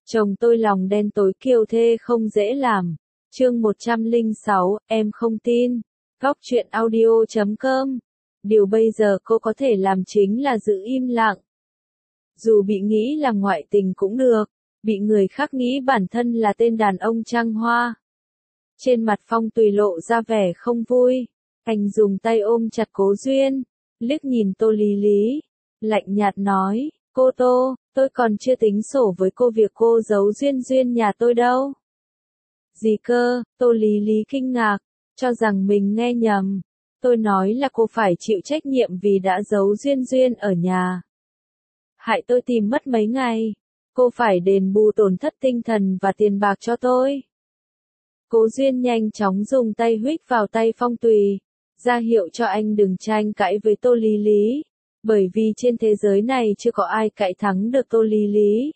Chồng tôi lòng đen tối kiêu thê không dễ làm. Chương 106, em không tin. Góc truyện audio.com. Điều bây giờ cô có thể làm chính là giữ im lặng. Dù bị nghĩ là ngoại tình cũng được, bị người khác nghĩ bản thân là tên đàn ông trăng hoa. Trên mặt Phong Tùy lộ ra vẻ không vui. Anh dùng tay ôm chặt Cố Duyên, liếc nhìn Tô Lý Lý, lạnh nhạt nói, cô Tô, tôi còn chưa tính sổ với cô việc cô giấu Duyên Duyên nhà tôi đâu. Gì cơ? Tô Lý Lý kinh ngạc, cho rằng mình nghe nhầm. Tôi nói là cô phải chịu trách nhiệm vì đã giấu Duyên Duyên ở nhà. Hại tôi tìm mất mấy ngày. Cô phải đền bù tổn thất tinh thần và tiền bạc cho tôi. Cố Duyên nhanh chóng dùng tay huých vào tay Phong Tùy, ra hiệu cho anh đừng tranh cãi với Tô Lý Lý, bởi vì trên thế giới này chưa có ai cãi thắng được Tô Lý Lý.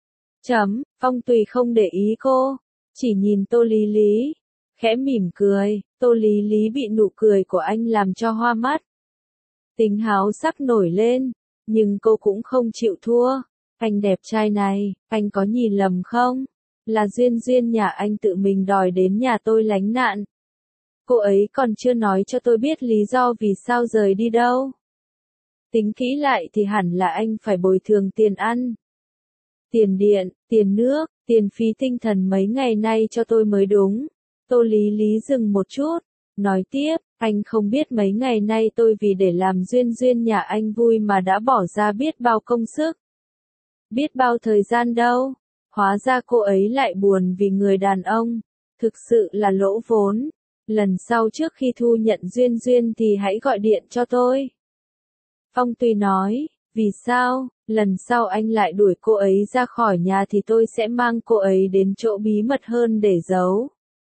Phong Tùy không để ý cô, chỉ nhìn Tô Lý Lý, khẽ mỉm cười. Tô Lý Lý bị nụ cười của anh làm cho hoa mắt. Tính háo sắc nổi lên, nhưng cô cũng không chịu thua. Anh đẹp trai này, anh có nhìn lầm không? Là Duyên Duyên nhà anh tự mình đòi đến nhà tôi lánh nạn. Cô ấy còn chưa nói cho tôi biết lý do vì sao rời đi đâu. Tính kỹ lại thì hẳn là anh phải bồi thường tiền ăn, tiền điện, tiền nước, tiền phí tinh thần mấy ngày nay cho tôi mới đúng. Tô Lý Lý dừng một chút, nói tiếp, anh không biết mấy ngày nay tôi vì để làm Duyên Duyên nhà anh vui mà đã bỏ ra biết bao công sức, biết bao thời gian đâu. Hóa ra cô ấy lại buồn vì người đàn ông, thực sự là lỗ vốn. Lần sau trước khi thu nhận Duyên Duyên thì hãy gọi điện cho tôi. Phong Tùy nói, vì sao? Lần sau anh lại đuổi cô ấy ra khỏi nhà thì tôi sẽ mang cô ấy đến chỗ bí mật hơn để giấu.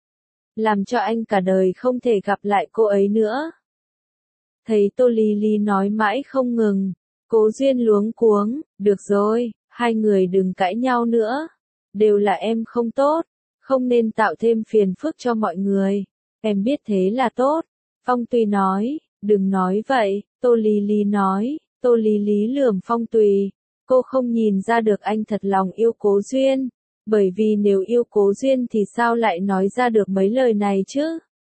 Làm cho anh cả đời không thể gặp lại cô ấy nữa. Thấy Tô Lý Lý nói mãi không ngừng, Cố Duyên luống cuống, được rồi, hai người đừng cãi nhau nữa. Đều là em không tốt, không nên tạo thêm phiền phức cho mọi người. Em biết thế là tốt. Phong Tùy nói, đừng nói vậy. Tô Lý Lý nói. Tô Lý Lý lườm Phong Tùy. Cô không nhìn ra được anh thật lòng yêu Cố Duyên. Bởi vì nếu yêu Cố Duyên thì sao lại nói ra được mấy lời này chứ?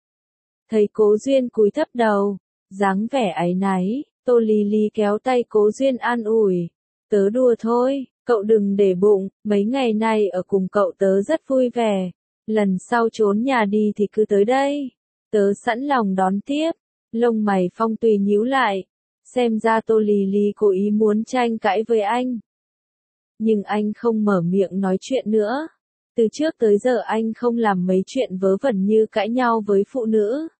Thấy Cố Duyên cúi thấp đầu, dáng vẻ áy náy, Tô Lý Lý kéo tay Cố Duyên an ủi. Tớ đùa thôi, cậu đừng để bụng, mấy ngày nay ở cùng cậu tớ rất vui vẻ. Lần sau trốn nhà đi thì cứ tới đây. Tớ sẵn lòng đón tiếp. Lông mày Phong Tùy nhíu lại. Xem ra Tô Lý Lý cố ý muốn tranh cãi với anh. Nhưng anh không mở miệng nói chuyện nữa. Từ trước tới giờ anh không làm mấy chuyện vớ vẩn như cãi nhau với phụ nữ.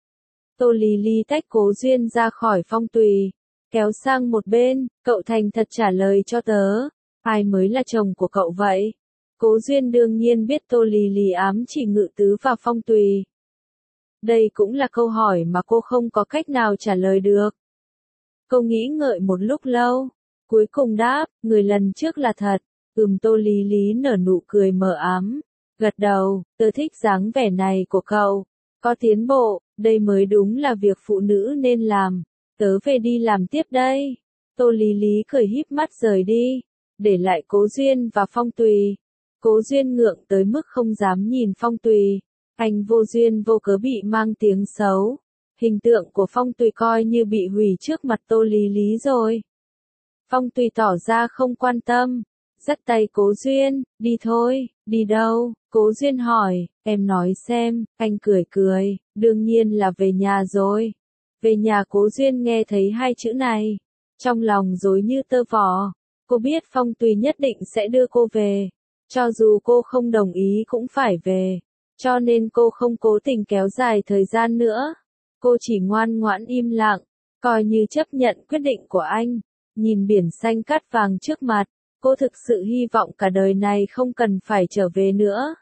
Tô Lý Lý tách Cố Duyên ra khỏi Phong Tùy, kéo sang một bên, cậu thành thật trả lời cho tớ. Ai mới là chồng của cậu vậy? Cố Duyên đương nhiên biết Tô Lý Lý ám chỉ Ngự Tứ và Phong Tùy. Đây cũng là câu hỏi mà cô không có cách nào trả lời được. Cô nghĩ ngợi một lúc lâu, cuối cùng đáp, người lần trước là thật. Tô Lý Lý nở nụ cười mờ ám, gật đầu, tớ thích dáng vẻ này của cậu, có tiến bộ, đây mới đúng là việc phụ nữ nên làm. Tớ về đi làm tiếp đây. Tô Lý Lý cười híp mắt rời đi, để lại Cố Duyên và Phong Tùy. Cố Duyên ngượng tới mức không dám nhìn Phong Tùy. Anh vô duyên vô cớ bị mang tiếng xấu. Hình tượng của Phong Tùy coi như bị hủy trước mặt Tô Lý Lý rồi. Phong Tùy tỏ ra không quan tâm, dắt tay Cố Duyên, đi thôi. Đi đâu? Cố Duyên hỏi, em nói xem. Anh cười cười, đương nhiên là về nhà rồi. Về nhà. Cố Duyên nghe thấy hai chữ này, trong lòng rối như tơ vò. Cô biết Phong Tùy nhất định sẽ đưa cô về, cho dù cô không đồng ý cũng phải về, cho nên cô không cố tình kéo dài thời gian nữa. Cô chỉ ngoan ngoãn im lặng, coi như chấp nhận quyết định của anh. Nhìn biển xanh cát vàng trước mặt, cô thực sự hy vọng cả đời này không cần phải trở về nữa.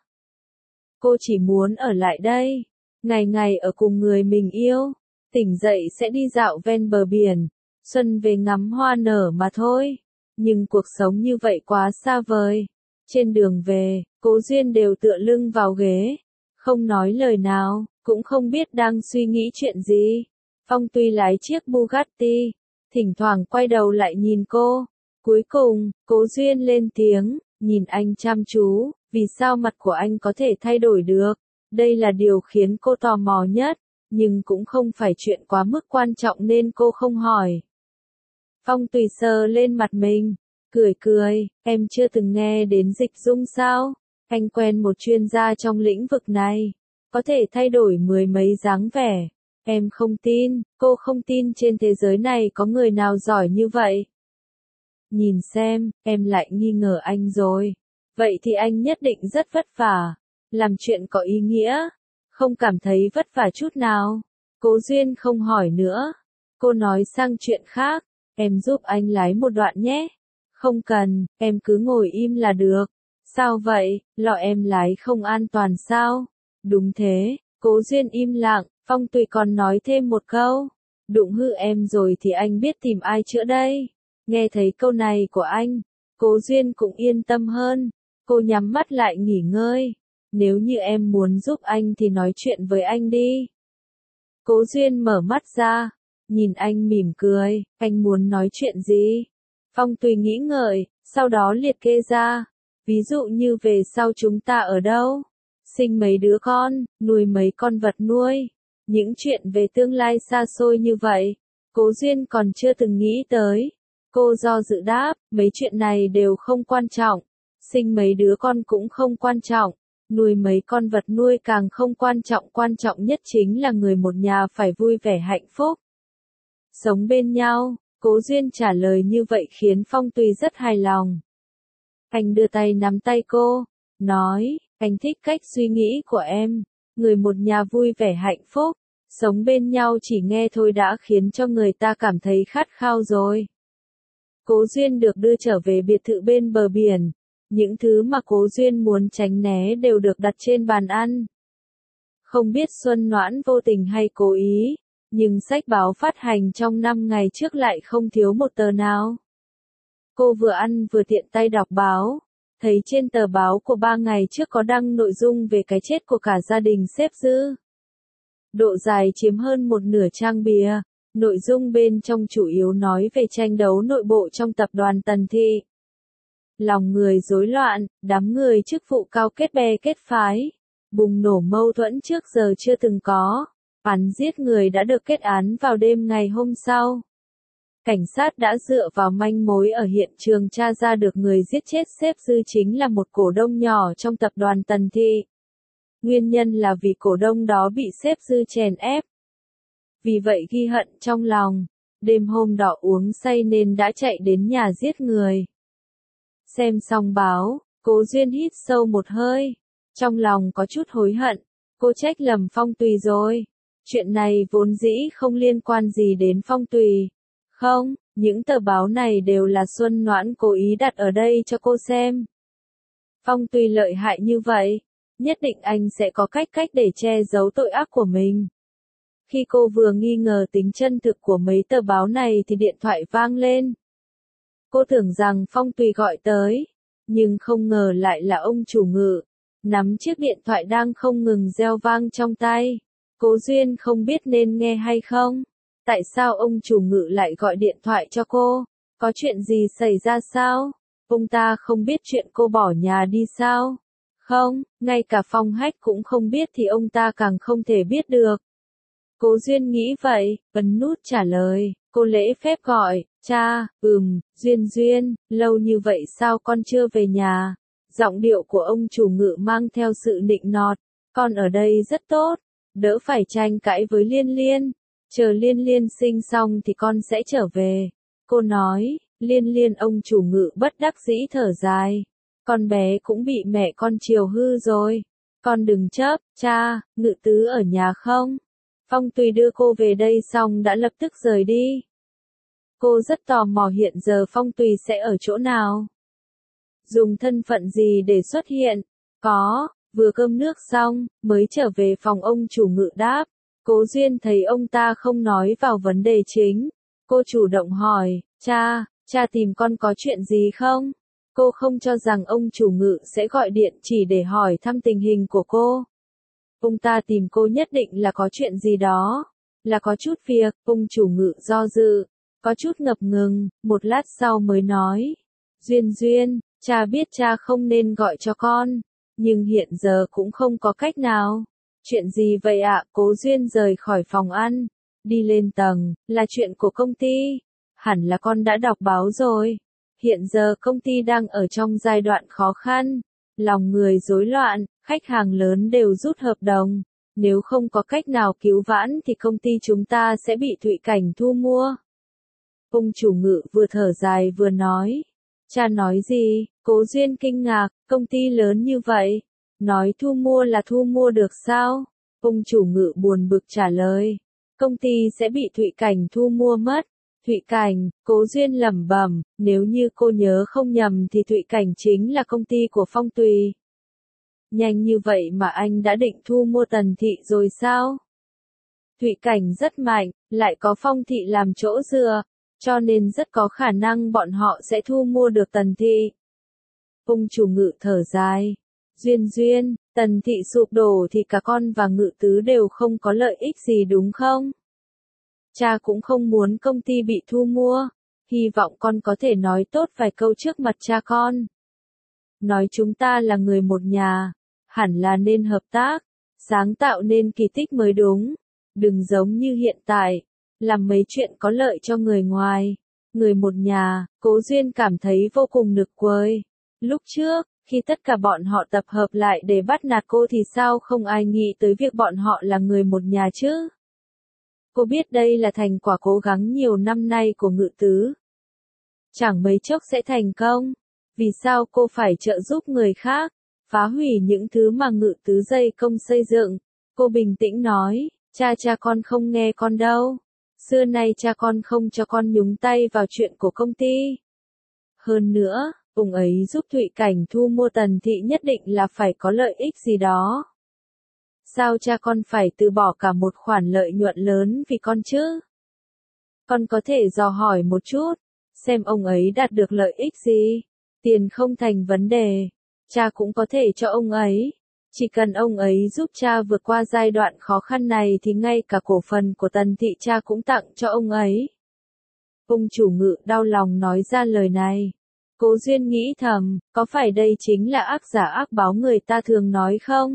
Cô chỉ muốn ở lại đây, ngày ngày ở cùng người mình yêu, tỉnh dậy sẽ đi dạo ven bờ biển, xuân về ngắm hoa nở mà thôi. Nhưng cuộc sống như vậy quá xa vời. Trên đường về, Cố Duyên đều tựa lưng vào ghế, không nói lời nào, cũng không biết đang suy nghĩ chuyện gì. Phong Tùy lái chiếc Bugatti, thỉnh thoảng quay đầu lại nhìn cô. Cuối cùng, Cố Duyên lên tiếng, nhìn anh chăm chú, vì sao mặt của anh có thể thay đổi được? Đây là điều khiến cô tò mò nhất, nhưng cũng không phải chuyện quá mức quan trọng nên cô không hỏi. Phong Tùy sờ lên mặt mình, cười cười, em chưa từng nghe đến dịch dung sao? Anh quen một chuyên gia trong lĩnh vực này, có thể thay đổi mười mấy dáng vẻ. Em không tin, cô không tin trên thế giới này có người nào giỏi như vậy. Nhìn xem, em lại nghi ngờ anh rồi. Vậy thì anh nhất định rất vất vả, làm chuyện có ý nghĩa, không cảm thấy vất vả chút nào. Cố Duyên không hỏi nữa, cô nói sang chuyện khác, em giúp anh lái một đoạn nhé. Không cần, em cứ ngồi im là được. Sao vậy, lo em lái không an toàn sao? Đúng thế, Cố Duyên im lặng, Phong Tùy còn nói thêm một câu. Đụng hư em rồi thì anh biết tìm ai chữa đây. Nghe thấy câu này của anh, Cố Duyên cũng yên tâm hơn. Cô nhắm mắt lại nghỉ ngơi. Nếu như em muốn giúp anh thì nói chuyện với anh đi. Cố Duyên mở mắt ra, nhìn anh mỉm cười, anh muốn nói chuyện gì? Phong Tùy nghĩ ngợi, sau đó liệt kê ra. Ví dụ như về sau chúng ta ở đâu? Sinh mấy đứa con, nuôi mấy con vật nuôi. Những chuyện về tương lai xa xôi như vậy, Cố Duyên còn chưa từng nghĩ tới. Cô do dự đáp, mấy chuyện này đều không quan trọng. Sinh mấy đứa con cũng không quan trọng. Nuôi mấy con vật nuôi càng không quan trọng nhất chính là người một nhà phải vui vẻ hạnh phúc. Sống bên nhau, Cố Duyên trả lời như vậy khiến Phong Tùy rất hài lòng. Anh đưa tay nắm tay cô, nói, anh thích cách suy nghĩ của em. Người một nhà vui vẻ hạnh phúc, sống bên nhau chỉ nghe thôi đã khiến cho người ta cảm thấy khát khao rồi. Cố Duyên được đưa trở về biệt thự bên bờ biển. Những thứ mà Cố Duyên muốn tránh né đều được đặt trên bàn ăn. Không biết Xuân Noãn vô tình hay cố ý, nhưng sách báo phát hành trong 5 ngày trước lại không thiếu một tờ nào. Cô vừa ăn vừa tiện tay đọc báo, thấy trên tờ báo của 3 ngày trước có đăng nội dung về cái chết của cả gia đình sếp Dư. Độ dài chiếm hơn một nửa trang bìa, nội dung bên trong chủ yếu nói về tranh đấu nội bộ trong tập đoàn Tần Thị. Lòng người rối loạn, đám người chức vụ cao kết bè kết phái, bùng nổ mâu thuẫn trước giờ chưa từng có. Án giết người đã được kết án vào đêm ngày hôm sau. Cảnh sát đã dựa vào manh mối ở hiện trường tra ra được người giết chết sếp Dư chính là một cổ đông nhỏ trong tập đoàn Tần Thị. Nguyên nhân là vì cổ đông đó bị sếp Dư chèn ép. Vì vậy ghi hận trong lòng, đêm hôm đó uống say nên đã chạy đến nhà giết người. Xem xong báo, Cố Duyên hít sâu một hơi, trong lòng có chút hối hận, cô trách lầm Phong Tùy rồi. Chuyện này vốn dĩ không liên quan gì đến Phong Tùy. Không, những tờ báo này đều là Xuân Noãn cố ý đặt ở đây cho cô xem. Phong Tùy lợi hại như vậy, nhất định anh sẽ có cách để che giấu tội ác của mình. Khi cô vừa nghi ngờ tính chân thực của mấy tờ báo này thì điện thoại vang lên. Cô tưởng rằng Phong Tùy gọi tới, nhưng không ngờ lại là ông chủ Ngự, nắm chiếc điện thoại đang không ngừng reo vang trong tay. Cố Duyên không biết nên nghe hay không. Tại sao ông chủ Ngự lại gọi điện thoại cho cô? Có chuyện gì xảy ra sao? Ông ta không biết chuyện cô bỏ nhà đi sao? Không, ngay cả Phong Hách cũng không biết thì ông ta càng không thể biết được. Cố Duyên nghĩ vậy, ấn nút trả lời. Cô lễ phép gọi, cha, Duyên Duyên, lâu như vậy sao con chưa về nhà? Giọng điệu của ông chủ Ngự mang theo sự nịnh nọt. Con ở đây rất tốt, đỡ phải tranh cãi với Liên Liên. Chờ Liên Liên sinh xong thì con sẽ trở về. Cô nói, Liên Liên ông chủ Ngự bất đắc dĩ thở dài. Con bé cũng bị mẹ con chiều hư rồi. Con đừng chấp, cha, Ngự tứ ở nhà không? Phong Tùy đưa cô về đây xong đã lập tức rời đi. Cô rất tò mò hiện giờ Phong Tùy sẽ ở chỗ nào. Dùng thân phận gì để xuất hiện? Có, vừa cơm nước xong, mới trở về phòng ông chủ Ngự đáp. Cố Duyên thấy ông ta không nói vào vấn đề chính. Cô chủ động hỏi, cha tìm con có chuyện gì không? Cô không cho rằng ông chủ Ngự sẽ gọi điện chỉ để hỏi thăm tình hình của cô. Ông ta tìm cô nhất định là có chuyện gì đó. Là có chút việc, ông chủ Ngự do dự. Có chút ngập ngừng, một lát sau mới nói. Duyên, Cha biết cha không nên gọi cho con, nhưng hiện giờ cũng không có cách nào. Chuyện gì vậy ạ? Cố Duyên rời khỏi phòng ăn, đi lên tầng, là chuyện của công ty. Hẳn là con đã đọc báo rồi. Hiện giờ công ty đang ở trong giai đoạn khó khăn, lòng người rối loạn, khách hàng lớn đều rút hợp đồng. Nếu không có cách nào cứu vãn thì công ty chúng ta sẽ bị Thụy Cảnh thu mua. Ông chủ Ngự vừa thở dài vừa nói. Cha nói gì? Cố Duyên kinh ngạc, công ty lớn như vậy. Nói thu mua là thu mua được sao? Ông chủ Ngự buồn bực trả lời. Công ty sẽ bị Thụy Cảnh thu mua mất. Thụy Cảnh, Cố Duyên lẩm bẩm, nếu như cô nhớ không nhầm thì Thụy Cảnh chính là công ty của Phong Tùy. Nhanh như vậy mà anh đã định thu mua Tần Thị rồi sao? Thụy Cảnh rất mạnh, lại có Phong Thị làm chỗ dựa, cho nên rất có khả năng bọn họ sẽ thu mua được Tần Thị. Ông chủ Ngự thở dài. Duyên, Tần Thị sụp đổ thì cả con và Ngự Tứ đều không có lợi ích gì đúng không? Cha cũng không muốn công ty bị thu mua, hy vọng con có thể nói tốt vài câu trước mặt cha con. Nói chúng ta là người một nhà, hẳn là nên hợp tác, sáng tạo nên kỳ tích mới đúng. Đừng giống như hiện tại, làm mấy chuyện có lợi cho người ngoài. Người một nhà, Cố Duyên cảm thấy vô cùng nực cười. Lúc trước, khi tất cả bọn họ tập hợp lại để bắt nạt cô thì sao không ai nghĩ tới việc bọn họ là người một nhà chứ? Cô biết đây là thành quả cố gắng nhiều năm nay của Ngự Tứ. Chẳng mấy chốc sẽ thành công. Vì sao cô phải trợ giúp người khác, phá hủy những thứ mà Ngự Tứ dày công xây dựng? Cô bình tĩnh nói, cha con không nghe con đâu. Xưa nay cha con không cho con nhúng tay vào chuyện của công ty. Hơn nữa, ông ấy giúp Thụy Cảnh thu mua Tần Thị nhất định là phải có lợi ích gì đó. Sao cha con phải từ bỏ cả một khoản lợi nhuận lớn vì con chứ? Con có thể dò hỏi một chút, xem ông ấy đạt được lợi ích gì. Tiền không thành vấn đề, cha cũng có thể cho ông ấy. Chỉ cần ông ấy giúp cha vượt qua giai đoạn khó khăn này thì ngay cả cổ phần của Tần Thị cha cũng tặng cho ông ấy. Ông chủ Ngự đau lòng nói ra lời này. Cố Duyên nghĩ thầm, có phải đây chính là ác giả ác báo người ta thường nói không?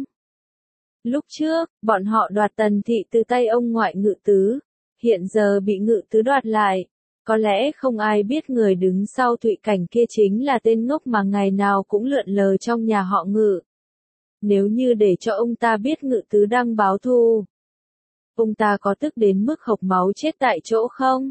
Lúc trước, bọn họ đoạt Tần Thị từ tay ông ngoại Ngự Tứ, hiện giờ bị Ngự Tứ đoạt lại. Có lẽ không ai biết người đứng sau Thụy Cảnh kia chính là tên ngốc mà ngày nào cũng lượn lờ trong nhà họ Ngự. Nếu như để cho ông ta biết Ngự Tứ đang báo thù, ông ta có tức đến mức hộc máu chết tại chỗ không?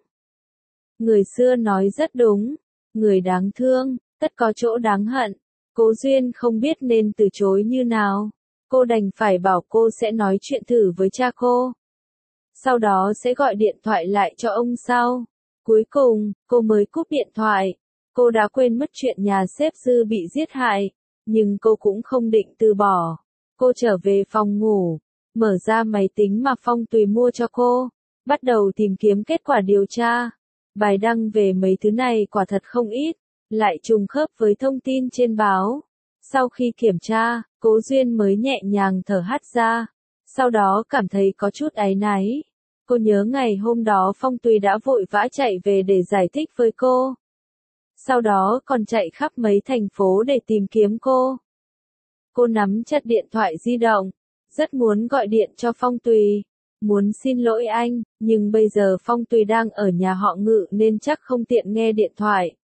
Người xưa nói rất đúng, người đáng thương, tất có chỗ đáng hận. Cố Duyên không biết nên từ chối như nào. Cô đành phải bảo cô sẽ nói chuyện thử với cha cô. Sau đó sẽ gọi điện thoại lại cho ông sau. Cuối cùng, cô mới cúp điện thoại. Cô đã quên mất chuyện nhà sếp Dư bị giết hại. Nhưng cô cũng không định từ bỏ. Cô trở về phòng ngủ, mở ra máy tính mà Phong Tùy mua cho cô. Bắt đầu tìm kiếm kết quả điều tra. Bài đăng về mấy thứ này quả thật không ít, lại trùng khớp với thông tin trên báo. Sau khi kiểm tra, Cố Duyên mới nhẹ nhàng thở hắt ra. Sau đó cảm thấy có chút áy náy. Cô nhớ ngày hôm đó Phong Tùy đã vội vã chạy về để giải thích với cô. Sau đó còn chạy khắp mấy thành phố để tìm kiếm cô. Cô nắm chặt điện thoại di động, rất muốn gọi điện cho Phong Tùy, muốn xin lỗi anh, nhưng bây giờ Phong Tùy đang ở nhà họ Ngự nên chắc không tiện nghe điện thoại.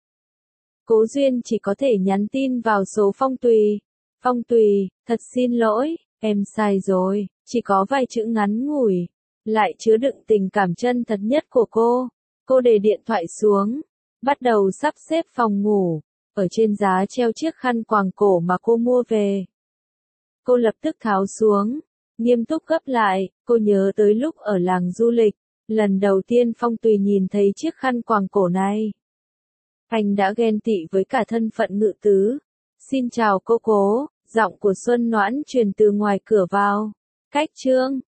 Cố Duyên chỉ có thể nhắn tin vào số Phong Tùy. Phong Tùy, thật xin lỗi, em sai rồi, chỉ có vài chữ ngắn ngủi, lại chứa đựng tình cảm chân thật nhất của cô. Cô để điện thoại xuống, bắt đầu sắp xếp phòng ngủ, ở trên giá treo chiếc khăn quàng cổ mà cô mua về. Cô lập tức tháo xuống, nghiêm túc gấp lại, cô nhớ tới lúc ở làng du lịch, lần đầu tiên Phong Tùy nhìn thấy chiếc khăn quàng cổ này. Anh đã ghen tị với cả thân phận Ngự Tứ. Xin chào cô Cố, giọng của Xuân Noãn truyền từ ngoài cửa vào. Cách chương